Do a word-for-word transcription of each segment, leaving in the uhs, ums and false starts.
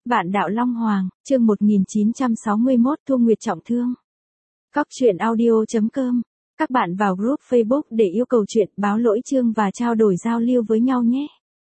Vạn đạo Long Hoàng, chương một nghìn chín trăm sáu mươi mốt Thu Nguyệt trọng thương. Cóc truyện audio chấm com. Các bạn vào group Facebook để yêu cầu chuyện, báo lỗi chương và trao đổi giao lưu với nhau nhé.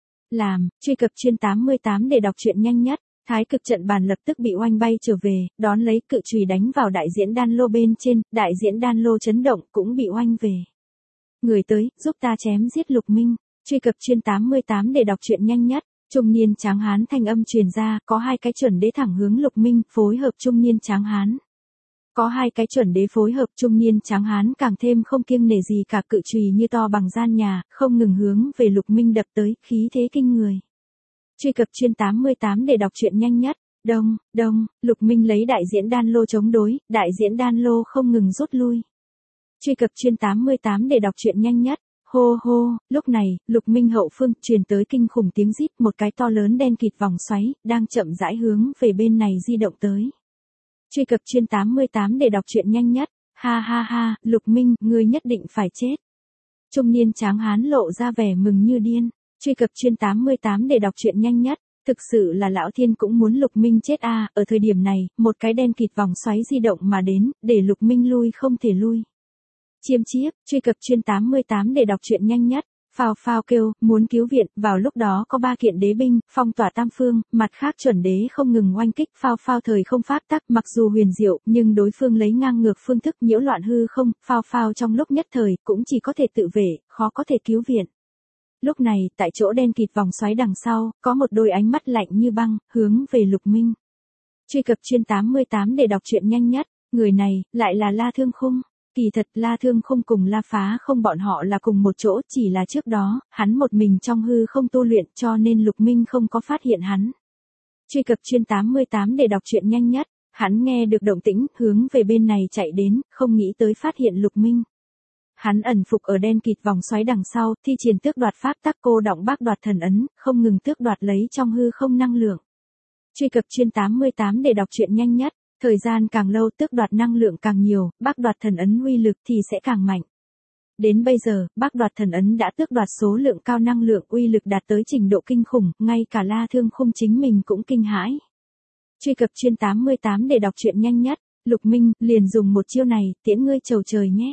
Làm, truy cập chuyên tám mươi tám để đọc truyện nhanh nhất. Thái cực trận bàn lập tức bị oanh bay trở về, đón lấy cự chùy đánh vào đại diễn đan lô bên trên, đại diễn đan lô chấn động cũng bị oanh về. Người tới, giúp ta chém giết Lục Minh. Truy cập chuyên tám mươi tám để đọc truyện nhanh nhất. Trung niên tráng hán thanh âm truyền ra, có hai cái chuẩn đế thẳng hướng Lục Minh, phối hợp trung niên tráng hán. Có hai cái chuẩn đế phối hợp trung niên tráng hán càng thêm không kiêng nể gì cả, cự chùy như to bằng gian nhà, không ngừng hướng về Lục Minh đập tới, khí thế kinh người. Truy cập chuyên tám mươi tám để đọc truyện nhanh nhất. Đông, đông, Lục Minh lấy đại diễn đan lô chống đối, đại diễn đan lô không ngừng rút lui. Truy cập chuyên tám mươi tám để đọc truyện nhanh nhất. Hô hô, lúc này, Lục Minh hậu phương truyền tới kinh khủng tiếng rít, một cái to lớn đen kịt vòng xoáy, đang chậm rãi hướng về bên này di động tới. Truy cập chuyên tám mươi tám để đọc truyện nhanh nhất. Ha ha ha, Lục Minh, ngươi nhất định phải chết. Trung niên tráng hán lộ ra vẻ mừng như điên. Truy cập chuyên tám mươi tám để đọc truyện nhanh nhất. Thực sự là lão thiên cũng muốn Lục Minh chết à, ở thời điểm này, một cái đen kịt vòng xoáy di động mà đến, để Lục Minh lui không thể lui. Chiêm chiếp, truy cập chuyên tám mươi tám để đọc truyện nhanh nhất. Phao phao kêu, muốn cứu viện, vào lúc đó có ba kiện đế binh, phong tỏa tam phương, mặt khác chuẩn đế không ngừng oanh kích, phao phao thời không pháp tắc, mặc dù huyền diệu, nhưng đối phương lấy ngang ngược phương thức nhiễu loạn hư không, phao phao trong lúc nhất thời, cũng chỉ có thể tự vệ, khó có thể cứu viện. Lúc này, tại chỗ đen kịt vòng xoáy đằng sau, có một đôi ánh mắt lạnh như băng, hướng về Lục Minh. Truy cập chuyên tám mươi tám để đọc truyện nhanh nhất, người này, lại là La Thương Khung. Kỳ thật La Thương Khung cùng La Phá Không bọn họ là cùng một chỗ, chỉ là trước đó, hắn một mình trong hư không tu luyện cho nên Lục Minh không có phát hiện hắn. Truy cập chuyên tám mươi tám để đọc truyện nhanh nhất, hắn nghe được động tĩnh, hướng về bên này chạy đến, không nghĩ tới phát hiện Lục Minh. Hắn ẩn phục ở đen kịt vòng xoáy đằng sau, thi triển tước đoạt pháp tắc cô động bác đoạt thần ấn, không ngừng tước đoạt lấy trong hư không năng lượng. Truy cập chuyên tám mươi tám để đọc truyện nhanh nhất. Thời gian càng lâu tước đoạt năng lượng càng nhiều, bác đoạt thần ấn uy lực thì sẽ càng mạnh. Đến bây giờ, bác đoạt thần ấn đã tước đoạt số lượng cao năng lượng uy lực đạt tới trình độ kinh khủng, ngay cả La Thương Khung chính mình cũng kinh hãi. Truy cập chuyên tám mươi tám để đọc truyện nhanh nhất. Lục Minh, liền dùng một chiêu này, tiễn ngươi chầu trời nhé.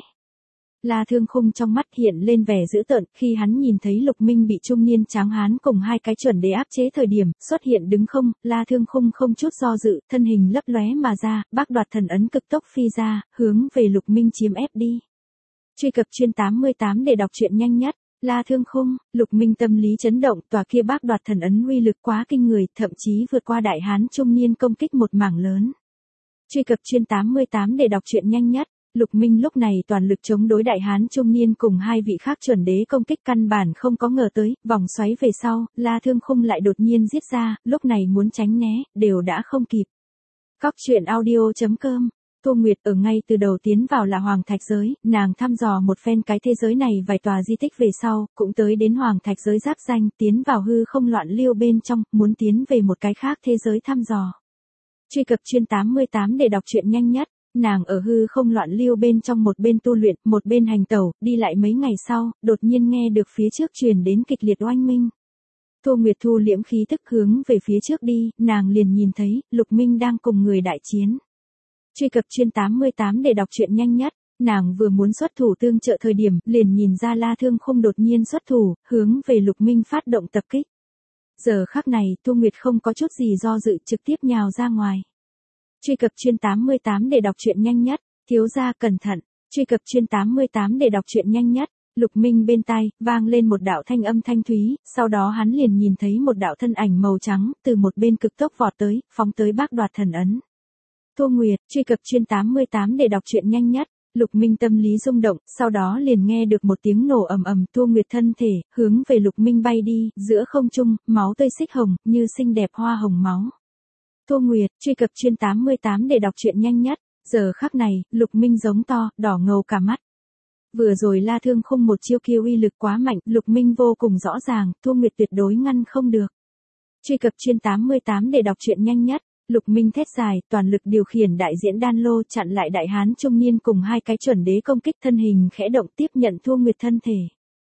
La Thương Khung trong mắt hiện lên vẻ dữ tợn, khi hắn nhìn thấy Lục Minh bị trung niên tráng hán cùng hai cái chuẩn đế áp chế thời điểm, xuất hiện đứng không, La Thương Khung không chút do dự, thân hình lấp lóe mà ra, bác đoạt thần ấn cực tốc phi ra, hướng về Lục Minh chiếm ép đi. Truy cập chuyên tám mươi tám để đọc truyện nhanh nhất. La Thương Khung, Lục Minh tâm lý chấn động, tòa kia bác đoạt thần ấn uy lực quá kinh người, thậm chí vượt qua đại hán trung niên công kích một mảng lớn. Truy cập chuyên tám mươi tám để đọc truyện nhanh nhất. Lục Minh lúc này toàn lực chống đối đại hán trung niên cùng hai vị khác chuẩn đế công kích căn bản không có ngờ tới, vòng xoáy về sau, La Thương Khung lại đột nhiên giết ra, lúc này muốn tránh né, đều đã không kịp. Cóc truyện audio chấm com. Thu Nguyệt ở ngay từ đầu tiến vào là Hoàng Thạch giới, nàng thăm dò một phen cái thế giới này vài tòa di tích về sau, cũng tới đến Hoàng Thạch giới giáp danh, tiến vào hư không loạn lưu bên trong, muốn tiến về một cái khác thế giới thăm dò. Truy cập chuyên tám mươi tám để đọc truyện nhanh nhất. Nàng ở hư không loạn lưu bên trong một bên tu luyện, một bên hành tẩu, đi lại mấy ngày sau, đột nhiên nghe được phía trước truyền đến kịch liệt oanh minh. Thu Nguyệt thu liễm khí tức hướng về phía trước đi, nàng liền nhìn thấy, Lục Minh đang cùng người đại chiến. Truy cập chuyên tám mươi tám để đọc truyện nhanh nhất, nàng vừa muốn xuất thủ tương trợ thời điểm, liền nhìn ra La Thương Khung đột nhiên xuất thủ, hướng về Lục Minh phát động tập kích. Giờ khắc này, Thu Nguyệt không có chút gì do dự, trực tiếp nhào ra ngoài. Truy cập chuyên tám mươi tám để đọc truyện nhanh nhất, thiếu gia cẩn thận. Truy cập chuyên tám mươi tám để đọc truyện nhanh nhất. Lục Minh bên tai, vang lên một đạo thanh âm thanh thúy, sau đó hắn liền nhìn thấy một đạo thân ảnh màu trắng, từ một bên cực tốc vọt tới, phóng tới bác đoạt thần ấn. Thu Nguyệt, truy cập chuyên tám mươi tám để đọc truyện nhanh nhất. Lục Minh tâm lý rung động, sau đó liền nghe được một tiếng nổ ầm ầm, Thu Nguyệt thân thể, hướng về Lục Minh bay đi, giữa không trung, máu tươi xích hồng, như xinh đẹp hoa hồng máu. Thu Nguyệt, truy cập chuyên tám mươi tám để đọc truyện nhanh nhất. Giờ khắc này, Lục Minh giống to, đỏ ngầu cả mắt. Vừa rồi La Thương Khung một chiêu kia uy lực quá mạnh, Lục Minh vô cùng rõ ràng, Thu Nguyệt tuyệt đối ngăn không được. Truy cập chuyên tám mươi tám để đọc truyện nhanh nhất. Lục Minh thét dài, toàn lực điều khiển đại diễn đan lô chặn lại đại hán trung niên cùng hai cái chuẩn đế công kích, thân hình khẽ động tiếp nhận Thu Nguyệt thân thể.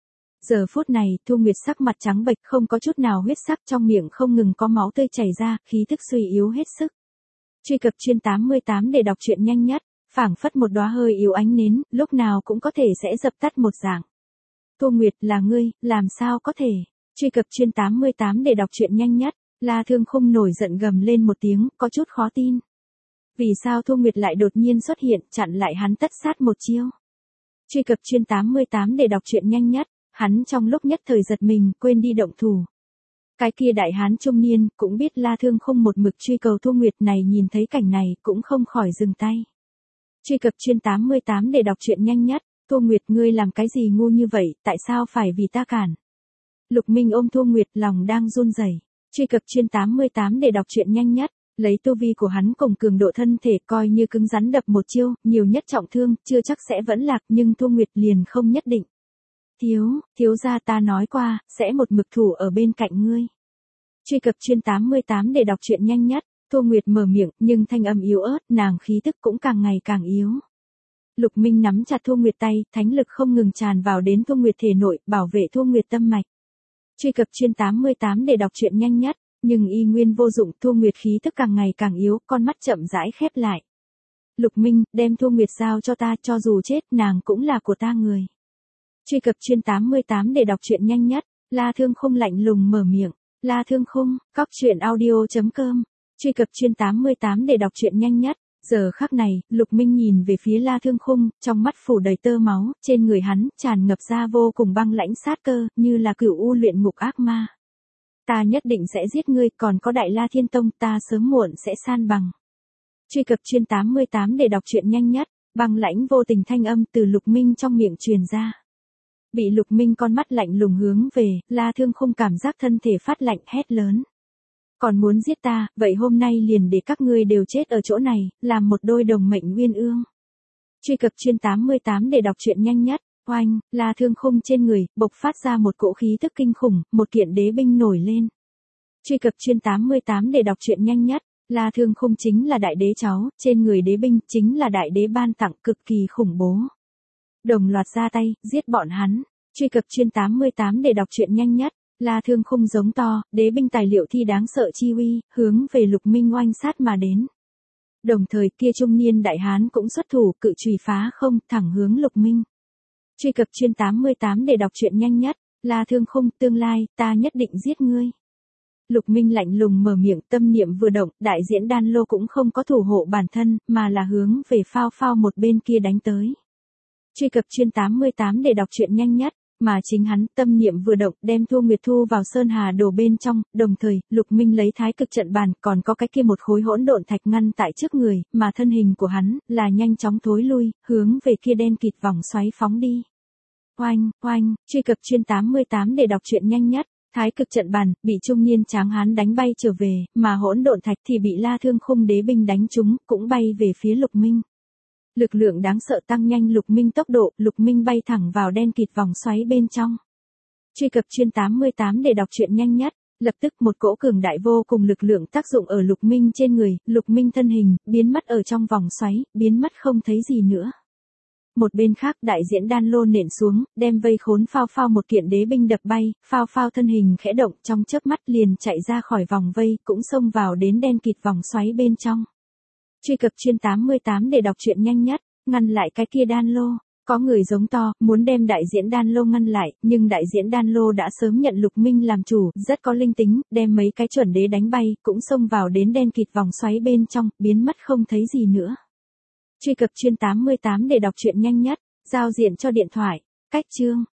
Giờ phút này, Thu Nguyệt sắc mặt trắng bệch không có chút nào huyết sắc, trong miệng không ngừng có máu tươi chảy ra, khí thức suy yếu hết sức. Truy cập chuyên tám mươi tám để đọc truyện nhanh nhất, phảng phất một đóa hơi yếu ánh nến, lúc nào cũng có thể sẽ dập tắt một dạng. Thu Nguyệt là ngươi, làm sao có thể? Truy cập chuyên tám mươi tám để đọc truyện nhanh nhất, La Thương Khung nổi giận gầm lên một tiếng, có chút khó tin. Vì sao Thu Nguyệt lại đột nhiên xuất hiện, chặn lại hắn tất sát một chiêu? Truy cập chuyên tám mươi tám để đọc truyện nhanh nhất, hắn trong lúc nhất thời giật mình, quên đi động thủ. Cái kia đại hán trung niên, cũng biết La Thương Khung một mực truy cầu Thu Nguyệt này, nhìn thấy cảnh này, cũng không khỏi dừng tay. Truy cập chuyên tám mươi tám để đọc truyện nhanh nhất, Thu Nguyệt ngươi làm cái gì ngu như vậy, tại sao phải vì ta cản? Lục Minh ôm Thu Nguyệt lòng đang run rẩy. Truy cập chuyên tám mươi tám để đọc truyện nhanh nhất, lấy tu vi của hắn cùng cường độ thân thể coi như cứng rắn đập một chiêu, nhiều nhất trọng thương, chưa chắc sẽ vẫn lạc, nhưng Thu Nguyệt liền không nhất định. Thiếu, thiếu gia ta nói qua, sẽ một mực thủ ở bên cạnh ngươi. Truy cập chuyên tám mươi tám để đọc truyện nhanh nhất, Thu Nguyệt mở miệng, nhưng thanh âm yếu ớt, nàng khí tức cũng càng ngày càng yếu. Lục Minh nắm chặt Thu Nguyệt tay, thánh lực không ngừng tràn vào đến Thu Nguyệt thể nội, bảo vệ Thu Nguyệt tâm mạch. Truy cập chuyên tám mươi tám để đọc truyện nhanh nhất, nhưng y nguyên vô dụng, Thu Nguyệt khí tức càng ngày càng yếu, con mắt chậm rãi khép lại. Lục Minh, đem Thu Nguyệt giao cho ta, cho dù chết, nàng cũng là của ta người. Truy cập chuyên tám mươi tám để đọc truyện nhanh nhất, La Thương Khung lạnh lùng mở miệng. La Thương Khung, cóc truyện audio chấm com. Truy cập chuyên tám mươi tám để đọc truyện nhanh nhất. Giờ khắc này, Lục Minh nhìn về phía La Thương Khung, trong mắt phủ đầy tơ máu, trên người hắn tràn ngập ra vô cùng băng lãnh sát cơ, như là cửu u luyện ngục ác ma. Ta nhất định sẽ giết ngươi, còn có Đại La Thiên Tông, ta sớm muộn sẽ san bằng. Truy cập chuyên tám mươi tám để đọc truyện nhanh nhất, băng lãnh vô tình thanh âm từ Lục Minh trong miệng truyền ra. Bị Lục Minh con mắt lạnh lùng hướng về, La Thương Khung cảm giác thân thể phát lạnh hét lớn. Còn muốn giết ta, vậy hôm nay liền để các ngươi đều chết ở chỗ này, làm một đôi đồng mệnh uyên ương. Truy cập chuyên tám mươi tám để đọc truyện nhanh nhất, oanh, La Thương Khung trên người, bộc phát ra một cỗ khí tức kinh khủng, một kiện đế binh nổi lên. Truy cập chuyên tám mươi tám để đọc truyện nhanh nhất, La Thương Khung chính là đại đế cháu, trên người đế binh chính là đại đế ban tặng, cực kỳ khủng bố. Đồng loạt ra tay, giết bọn hắn. Truy cập chuyên tám mươi tám để đọc truyện nhanh nhất, La Thương Khung giống to, đế binh tài liệu thi đáng sợ chi uy, hướng về Lục Minh oanh sát mà đến. Đồng thời kia trung niên đại hán cũng xuất thủ, cự chùy phá không, thẳng hướng Lục Minh. Truy cập chuyên tám mươi tám để đọc truyện nhanh nhất, La Thương Khung, tương lai, ta nhất định giết ngươi. Lục Minh lạnh lùng mở miệng, tâm niệm vừa động, đại diễn đan lô cũng không có thủ hộ bản thân, mà là hướng về phao phao một bên kia đánh tới. Truy cập chuyên tám mươi tám để đọc truyện nhanh nhất, mà chính hắn, tâm niệm vừa động, đem Thu Nguyệt thu vào Sơn Hà Đồ bên trong, đồng thời, Lục Minh lấy thái cực trận bàn, còn có cái kia một khối hỗn độn thạch ngăn tại trước người, mà thân hình của hắn, là nhanh chóng thối lui, hướng về kia đen kịt vòng xoáy phóng đi. Oanh, oanh, truy cập chuyên tám mươi tám để đọc truyện nhanh nhất, thái cực trận bàn, bị trung niên tráng hán đánh bay trở về, mà hỗn độn thạch thì bị La Thương Khung đế binh đánh trúng, cũng bay về phía Lục Minh. Lực lượng đáng sợ tăng nhanh Lục Minh tốc độ, Lục Minh bay thẳng vào đen kịt vòng xoáy bên trong. Truy cập chuyên tám mươi tám để đọc truyện nhanh nhất, lập tức một cỗ cường đại vô cùng lực lượng tác dụng ở Lục Minh trên người, Lục Minh thân hình, biến mất ở trong vòng xoáy, biến mất không thấy gì nữa. Một bên khác đại diễn đan lô nện xuống, đem vây khốn phao phao một kiện đế binh đập bay, phao phao thân hình khẽ động trong chớp mắt liền chạy ra khỏi vòng vây, cũng xông vào đến đen kịt vòng xoáy bên trong. Truy cập chuyên tám mươi tám để đọc truyện nhanh nhất, ngăn lại cái kia đan lô. Có người giống to, muốn đem đại diễn đan lô ngăn lại, nhưng đại diễn đan lô đã sớm nhận Lục Minh làm chủ, rất có linh tính, đem mấy cái chuẩn đế đánh bay, cũng xông vào đến đen kịt vòng xoáy bên trong, biến mất không thấy gì nữa. Truy cập chuyên tám mươi tám để đọc truyện nhanh nhất, giao diện cho điện thoại, cách chương.